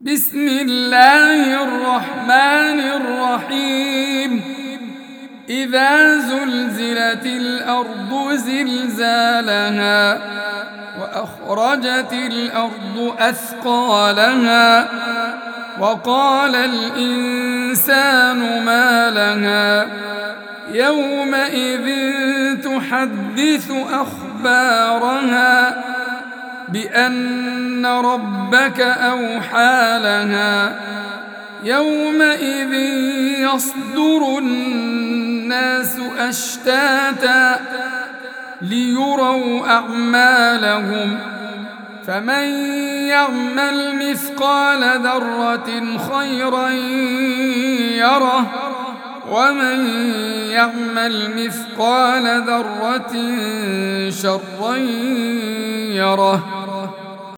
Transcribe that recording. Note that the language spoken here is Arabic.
بسم الله الرحمن الرحيم. إذا زلزلت الأرض زلزالها وأخرجت الأرض أثقالها وقال الإنسان ما لها يومئذ تحدث أخبارها بأن ربك أوحى لها يومئذ يصدر الناس أشتاتا ليروا أعمالهم فمن يعمل مثقال ذرة خيرا يره ومن يعمل مثقال ذرة شرا يره.